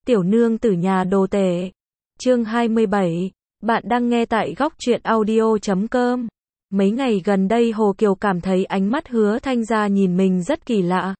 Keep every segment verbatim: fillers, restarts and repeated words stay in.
Tiểu nương tử nhà đồ tể. Chương hai mươi bảy. Bạn đang nghe tại góc truyện audio chấm com. Mấy ngày gần đây Hồ Kiều cảm thấy ánh mắt Hứa Thanh Gia nhìn mình rất kỳ lạ.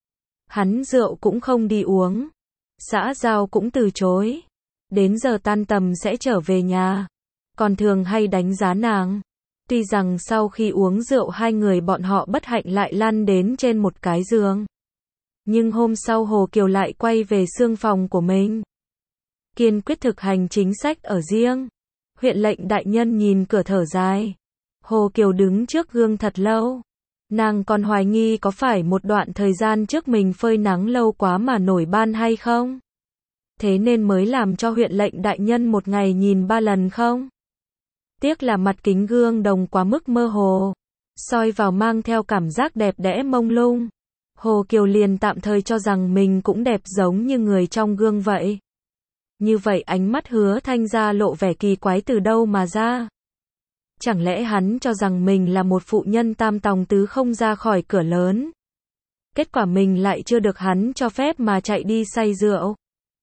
Hắn rượu cũng không đi uống, xã giao cũng từ chối. Đến giờ tan tầm sẽ trở về nhà, còn thường hay đánh giá nàng. Tuy rằng sau khi uống rượu hai người bọn họ bất hạnh lại lăn đến trên một cái giường. Nhưng hôm sau Hồ Kiều lại quay về xương phòng của mình. Kiên quyết thực hành chính sách ở riêng. Huyện lệnh đại nhân nhìn cửa thở dài. Hồ Kiều đứng trước gương thật lâu. Nàng còn hoài nghi có phải một đoạn thời gian trước mình phơi nắng lâu quá mà nổi ban hay không? Thế nên mới làm cho huyện lệnh đại nhân một ngày nhìn ba lần không? Tiếc là mặt kính gương đồng quá mức mơ hồ, soi vào mang theo cảm giác đẹp đẽ mông lung. Hồ Kiều liền tạm thời cho rằng mình cũng đẹp giống như người trong gương vậy. Như vậy ánh mắt Hứa Thanh Gia lộ vẻ kỳ quái từ đâu mà ra? Chẳng lẽ hắn cho rằng mình là một phụ nhân tam tòng tứ không ra khỏi cửa lớn? Kết quả mình lại chưa được hắn cho phép mà chạy đi say rượu.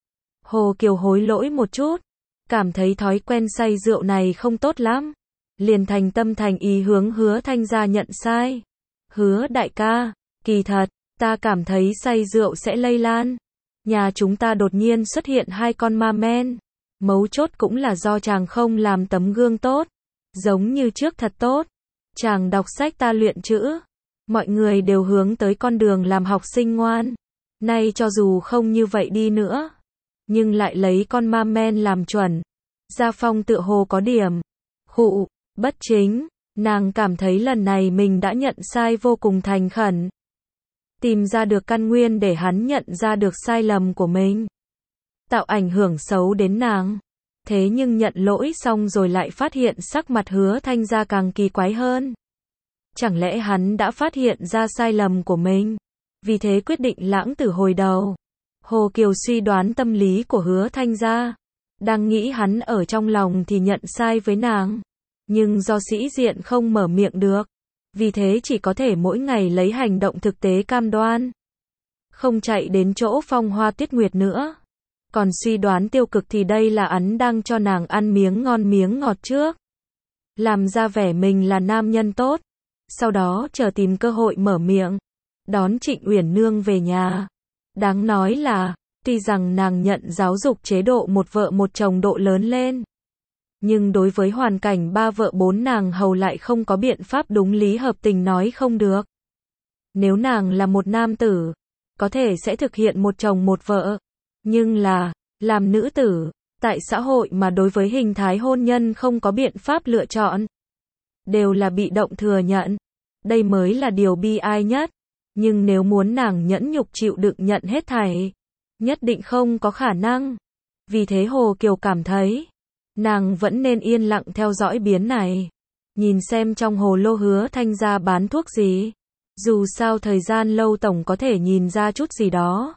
Hồ Kiều hối lỗi một chút, cảm thấy thói quen say rượu này không tốt lắm. Liền thành tâm thành ý hướng Hứa Thanh Gia nhận sai. Hứa đại ca, kỳ thật, ta cảm thấy say rượu sẽ lây lan. Nhà chúng ta đột nhiên xuất hiện hai con ma men. Mấu chốt cũng là do chàng không làm tấm gương tốt. Giống như trước thật tốt. Chàng đọc sách ta luyện chữ. Mọi người đều hướng tới con đường làm học sinh ngoan. Nay cho dù không như vậy đi nữa, nhưng lại lấy con ma men làm chuẩn. Gia Phong tựa hồ có điểm. Khụ, bất chính. Nàng cảm thấy lần này mình đã nhận sai vô cùng thành khẩn. Tìm ra được căn nguyên để hắn nhận ra được sai lầm của mình. Tạo ảnh hưởng xấu đến nàng. Thế nhưng nhận lỗi xong rồi lại phát hiện sắc mặt Hứa Thanh Gia càng kỳ quái hơn. Chẳng lẽ hắn đã phát hiện ra sai lầm của mình? Vì thế quyết định lãng tử hồi đầu. Hồ Kiều suy đoán tâm lý của Hứa Thanh Gia. Đang nghĩ hắn ở trong lòng thì nhận sai với nàng. Nhưng do sĩ diện không mở miệng được. Vì thế chỉ có thể mỗi ngày lấy hành động thực tế cam đoan. Không chạy đến chỗ Phong Hoa Tuyết Nguyệt nữa. Còn suy đoán tiêu cực thì đây là hắn đang cho nàng ăn miếng ngon miếng ngọt trước. Làm ra vẻ mình là nam nhân tốt. Sau đó chờ tìm cơ hội mở miệng. Đón Trịnh Uyển Nương về nhà. Đáng nói là, tuy rằng nàng nhận giáo dục chế độ một vợ một chồng độ lớn lên. Nhưng đối với hoàn cảnh ba vợ bốn nàng hầu lại không có biện pháp đúng lý hợp tình nói không được. Nếu nàng là một nam tử, có thể sẽ thực hiện một chồng một vợ. Nhưng là, làm nữ tử, tại xã hội mà đối với hình thái hôn nhân không có biện pháp lựa chọn. Đều là bị động thừa nhận. Đây mới là điều bi ai nhất. Nhưng nếu muốn nàng nhẫn nhục chịu đựng nhận hết thảy, nhất định không có khả năng. Vì thế Hồ Kiều cảm thấy, nàng vẫn nên yên lặng theo dõi biến này. Nhìn xem trong hồ lô Hứa Thanh Gia bán thuốc gì. Dù sao thời gian lâu tổng có thể nhìn ra chút gì đó.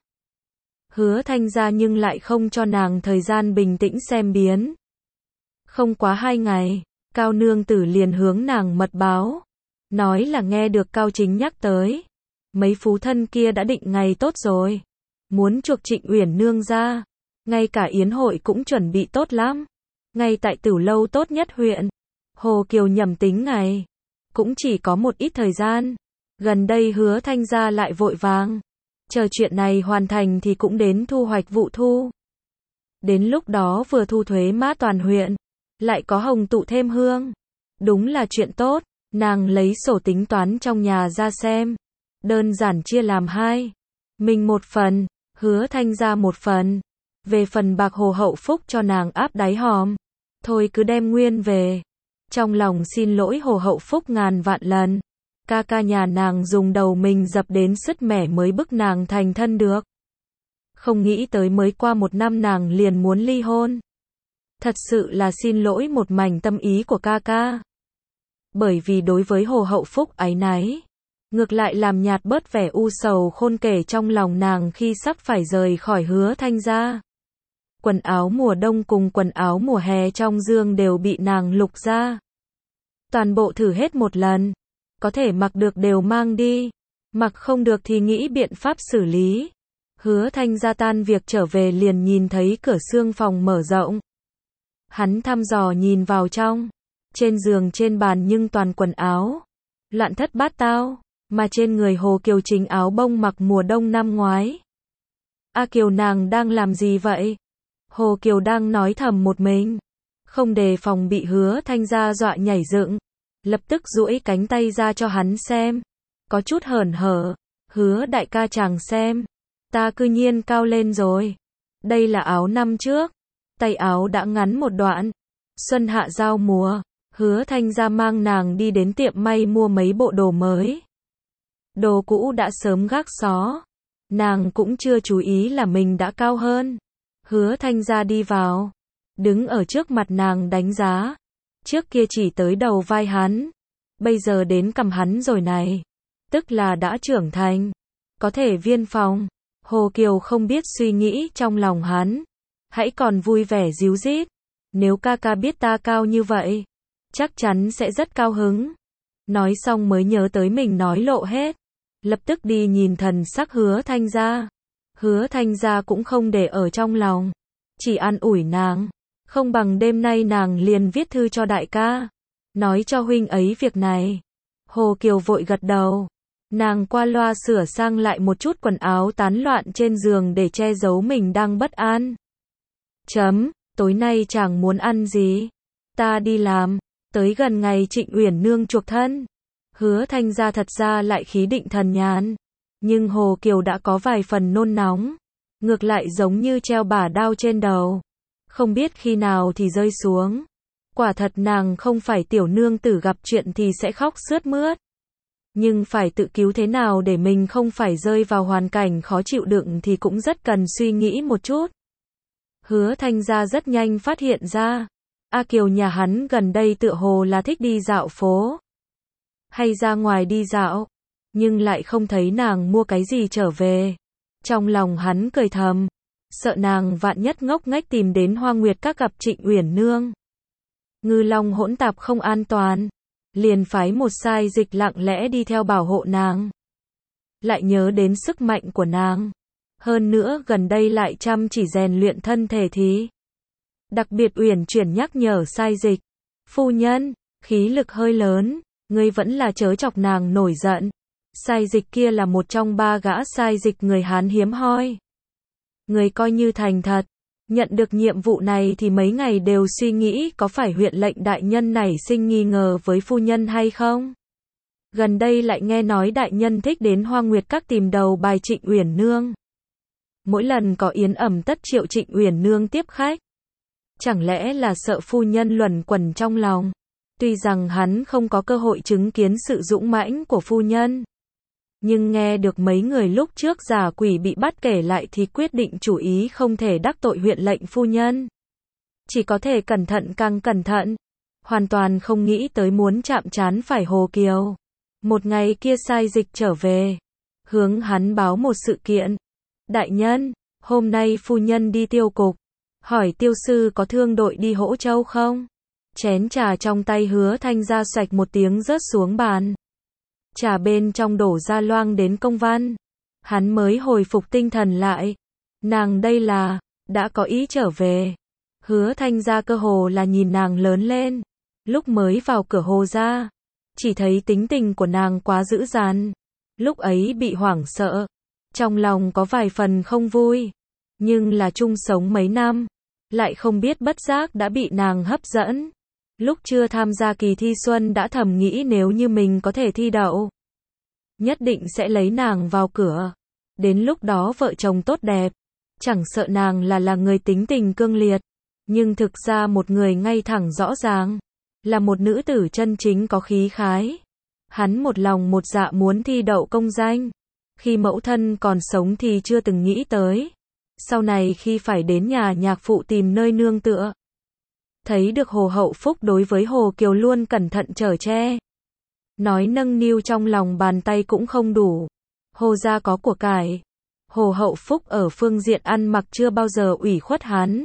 Hứa Thanh Gia nhưng lại không cho nàng thời gian bình tĩnh xem biến. Không quá hai ngày, Cao nương tử liền hướng nàng mật báo. Nói là nghe được Cao Chính nhắc tới. Mấy phú thân kia đã định ngày tốt rồi. Muốn chuộc Trịnh Uyển Nương ra. Ngay cả yến hội cũng chuẩn bị tốt lắm. Ngay tại Tửu Lâu tốt nhất huyện. Hồ Kiều nhầm tính ngày. Cũng chỉ có một ít thời gian. Gần đây Hứa Thanh Gia lại vội vàng. Chờ chuyện này hoàn thành thì cũng đến thu hoạch vụ thu. Đến lúc đó vừa thu thuế má toàn huyện. Lại có hồng tụ thêm hương. Đúng là chuyện tốt. Nàng lấy sổ tính toán trong nhà ra xem. Đơn giản chia làm hai. Mình một phần. Hứa Thanh Gia một phần. Về phần bạc Hồ Hậu Phúc cho nàng áp đáy hòm. Thôi cứ đem nguyên về. Trong lòng xin lỗi Hồ Hậu Phúc ngàn vạn lần. Ca ca nhà nàng dùng đầu mình dập đến sứt mẻ mới bức nàng thành thân được. Không nghĩ tới mới qua một năm nàng liền muốn ly hôn. Thật sự là xin lỗi một mảnh tâm ý của ca ca. Bởi vì đối với Hồ Hậu Phúc áy náy, ngược lại làm nhạt bớt vẻ u sầu khôn kể trong lòng nàng khi sắp phải rời khỏi Hứa Thanh Gia. Quần áo mùa đông cùng quần áo mùa hè trong giường đều bị nàng lục ra. Toàn bộ thử hết một lần. Có thể mặc được đều mang đi. Mặc không được thì nghĩ biện pháp xử lý. Hứa Thanh Gia tan việc trở về liền nhìn thấy cửa xương phòng mở rộng. Hắn thăm dò nhìn vào trong. Trên giường trên bàn nhưng toàn quần áo. Loạn thất bát tao. Mà trên người Hồ Kiều chính áo bông mặc mùa đông năm ngoái. A Kiều nàng đang làm gì vậy? Hồ Kiều đang nói thầm một mình. Không đề phòng bị Hứa Thanh Gia dọa nhảy dựng. Lập tức duỗi cánh tay ra cho hắn xem. Có chút hờn hở. Hứa đại ca chàng xem. Ta cư nhiên cao lên rồi. Đây là áo năm trước. Tay áo đã ngắn một đoạn. Xuân hạ giao mùa. Hứa Thanh Gia mang nàng đi đến tiệm may mua mấy bộ đồ mới. Đồ cũ đã sớm gác xó. Nàng cũng chưa chú ý là mình đã cao hơn. Hứa Thanh Gia đi vào. Đứng ở trước mặt nàng đánh giá. Trước kia chỉ tới đầu vai hắn. Bây giờ đến cằm hắn rồi này. Tức là đã trưởng thành. Có thể viên phòng. Hồ Kiều không biết suy nghĩ trong lòng hắn. Hãy còn vui vẻ díu dít. Nếu ca ca biết ta cao như vậy. Chắc chắn sẽ rất cao hứng. Nói xong mới nhớ tới mình nói lộ hết. Lập tức đi nhìn thần sắc Hứa Thanh Gia. Hứa Thanh Gia cũng không để ở trong lòng. Chỉ an ủi nàng. Không bằng đêm nay nàng liền viết thư cho đại ca. Nói cho huynh ấy việc này. Hồ Kiều vội gật đầu. Nàng qua loa sửa sang lại một chút quần áo tán loạn trên giường để che giấu mình đang bất an. Chấm, tối nay chàng muốn ăn gì? Ta đi làm. Tới gần ngày Trịnh Uyển Nương chuộc thân. Hứa Thanh Gia thật ra lại khí định thần nhàn. Nhưng Hồ Kiều đã có vài phần nôn nóng. Ngược lại giống như treo bả đao trên đầu. Không biết khi nào thì rơi xuống. Quả thật nàng không phải tiểu nương tử gặp chuyện thì sẽ khóc sướt mướt. Nhưng phải tự cứu thế nào để mình không phải rơi vào hoàn cảnh khó chịu đựng thì cũng rất cần suy nghĩ một chút. Hứa Thanh Gia rất nhanh phát hiện ra. A Kiều nhà hắn gần đây tựa hồ là thích đi dạo phố. Hay ra ngoài đi dạo. Nhưng lại không thấy nàng mua cái gì trở về. Trong lòng hắn cười thầm. Sợ nàng vạn nhất ngốc nghếch tìm đến Hoa Nguyệt Các gặp Trịnh Uyển Nương. Ngư long hỗn tạp không an toàn. Liền phái một sai dịch lặng lẽ đi theo bảo hộ nàng. Lại nhớ đến sức mạnh của nàng. Hơn nữa gần đây lại chăm chỉ rèn luyện thân thể thì. Đặc biệt uyển chuyển nhắc nhở sai dịch. Phu nhân, khí lực hơi lớn, ngươi vẫn là chớ chọc nàng nổi giận. Sai dịch kia là một trong ba gã sai dịch người Hán hiếm hoi. Người coi như thành thật. Nhận được nhiệm vụ này thì mấy ngày đều suy nghĩ có phải huyện lệnh đại nhân nảy sinh nghi ngờ với phu nhân hay không. Gần đây lại nghe nói đại nhân thích đến Hoa Nguyệt Các tìm đầu bài Trịnh Uyển Nương. Mỗi lần có yến ẩm tất triệu Trịnh Uyển Nương tiếp khách. Chẳng lẽ là sợ phu nhân luẩn quẩn trong lòng. Tuy rằng hắn không có cơ hội chứng kiến sự dũng mãnh của phu nhân. Nhưng nghe được mấy người lúc trước giả quỷ bị bắt kể lại thì quyết định chủ ý không thể đắc tội huyện lệnh phu nhân. Chỉ có thể cẩn thận càng cẩn thận. Hoàn toàn không nghĩ tới muốn chạm trán phải Hồ Kiều. Một ngày kia sai dịch trở về. Hướng hắn báo một sự kiện. Đại nhân, hôm nay phu nhân đi tiêu cục. Hỏi tiêu sư có thương đội đi Hỗ Châu không? Chén trà trong tay Hứa Thanh Gia xoạch một tiếng rớt xuống bàn. Trà bên trong đổ ra loang đến công văn. Hắn mới hồi phục tinh thần lại. Nàng đây là, đã có ý trở về. Hứa Thanh Gia cơ hồ là nhìn nàng lớn lên. Lúc mới vào cửa Hồ gia, chỉ thấy tính tình của nàng quá dữ dằn. Lúc ấy bị hoảng sợ. Trong lòng có vài phần không vui. Nhưng là chung sống mấy năm. Lại không biết bất giác đã bị nàng hấp dẫn. Lúc chưa tham gia kỳ thi xuân đã thầm nghĩ nếu như mình có thể thi đậu. Nhất định sẽ lấy nàng vào cửa. Đến lúc đó vợ chồng tốt đẹp. Chẳng sợ nàng là là người tính tình cương liệt. Nhưng thực ra một người ngay thẳng rõ ràng. Là một nữ tử chân chính có khí khái. Hắn một lòng một dạ muốn thi đậu công danh. Khi mẫu thân còn sống thì chưa từng nghĩ tới. Sau này khi phải đến nhà nhạc phụ tìm nơi nương tựa. Thấy được Hồ Hậu Phúc đối với Hồ Kiều luôn cẩn thận chở che. Nói nâng niu trong lòng bàn tay cũng không đủ. Hồ gia có của cải. Hồ Hậu Phúc ở phương diện ăn mặc chưa bao giờ ủy khuất hắn.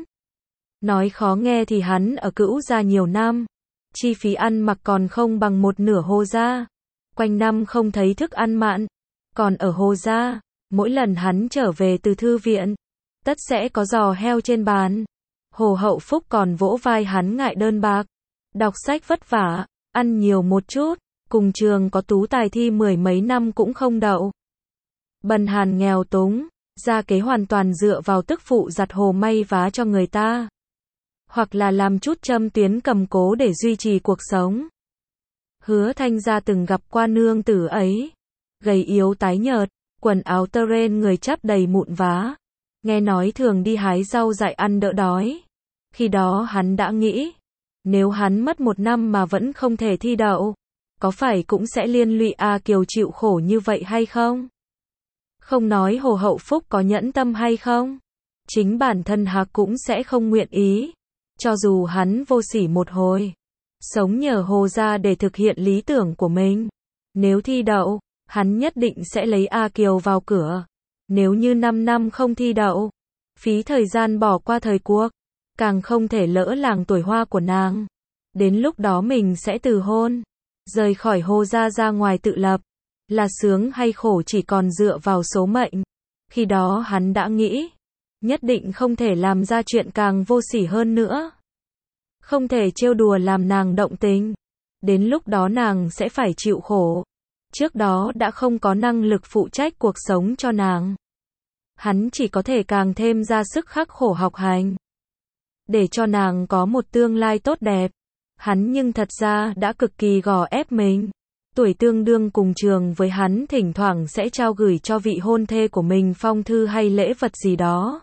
Nói khó nghe thì hắn ở Cữu gia nhiều năm. Chi phí ăn mặc còn không bằng một nửa Hồ gia. Quanh năm không thấy thức ăn mặn. Còn ở Hồ gia, Mỗi lần hắn trở về từ thư viện, tất sẽ có giò heo trên bàn. Hồ Hậu Phúc còn vỗ vai hắn ngại đơn bạc. Đọc sách vất vả, ăn nhiều một chút, cùng trường có tú tài thi mười mấy năm cũng không đậu. Bần Hàn nghèo túng, gia kế hoàn toàn dựa vào tức phụ giặt hồ may vá cho người ta. Hoặc là làm chút châm tuyến cầm cố để duy trì cuộc sống. Hứa Thanh Gia từng gặp qua nương tử ấy. Gầy yếu tái nhợt, quần áo tơ ren người chắp đầy mụn vá. Nghe nói thường đi hái rau dại ăn đỡ đói. Khi đó hắn đã nghĩ, nếu hắn mất một năm mà vẫn không thể thi đậu, có phải cũng sẽ liên lụy A Kiều chịu khổ như vậy hay không? Không nói Hồ Hậu Phúc có nhẫn tâm hay không, chính bản thân hắn cũng sẽ không nguyện ý. Cho dù hắn vô sỉ một hồi, sống nhờ Hồ gia để thực hiện lý tưởng của mình. Nếu thi đậu, hắn nhất định sẽ lấy A Kiều vào cửa. Nếu như năm năm không thi đậu, phí thời gian bỏ qua thời cuộc, càng không thể lỡ làng tuổi hoa của nàng. Đến lúc đó mình sẽ từ hôn, rời khỏi Hồ gia ra ngoài tự lập. Là sướng hay khổ chỉ còn dựa vào số mệnh. Khi đó hắn đã nghĩ, nhất định không thể làm ra chuyện càng vô sỉ hơn nữa. Không thể trêu đùa làm nàng động tình. Đến lúc đó nàng sẽ phải chịu khổ. Trước đó đã không có năng lực phụ trách cuộc sống cho nàng. Hắn chỉ có thể càng thêm ra sức khắc khổ học hành. Để cho nàng có một tương lai tốt đẹp. Hắn nhưng thật ra đã cực kỳ gò ép mình. Tuổi tương đương cùng trường với hắn thỉnh thoảng sẽ trao gửi cho vị hôn thê của mình phong thư hay lễ vật gì đó.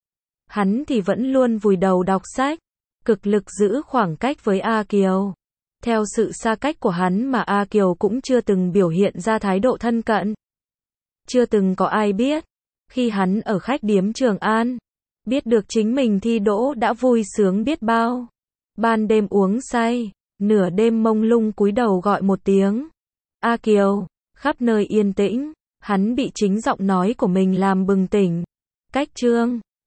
Hắn thì vẫn luôn vùi đầu đọc sách, cực lực giữ khoảng cách với A Kiều. Theo sự xa cách của hắn mà A Kiều cũng chưa từng biểu hiện ra thái độ thân cận. Chưa từng có ai biết, khi hắn ở khách điếm Trường An, biết được chính mình thi đỗ đã vui sướng biết bao. Ban đêm uống say, nửa đêm mông lung cúi đầu gọi một tiếng. A Kiều, khắp nơi yên tĩnh, hắn bị chính giọng nói của mình làm bừng tỉnh. Cách chương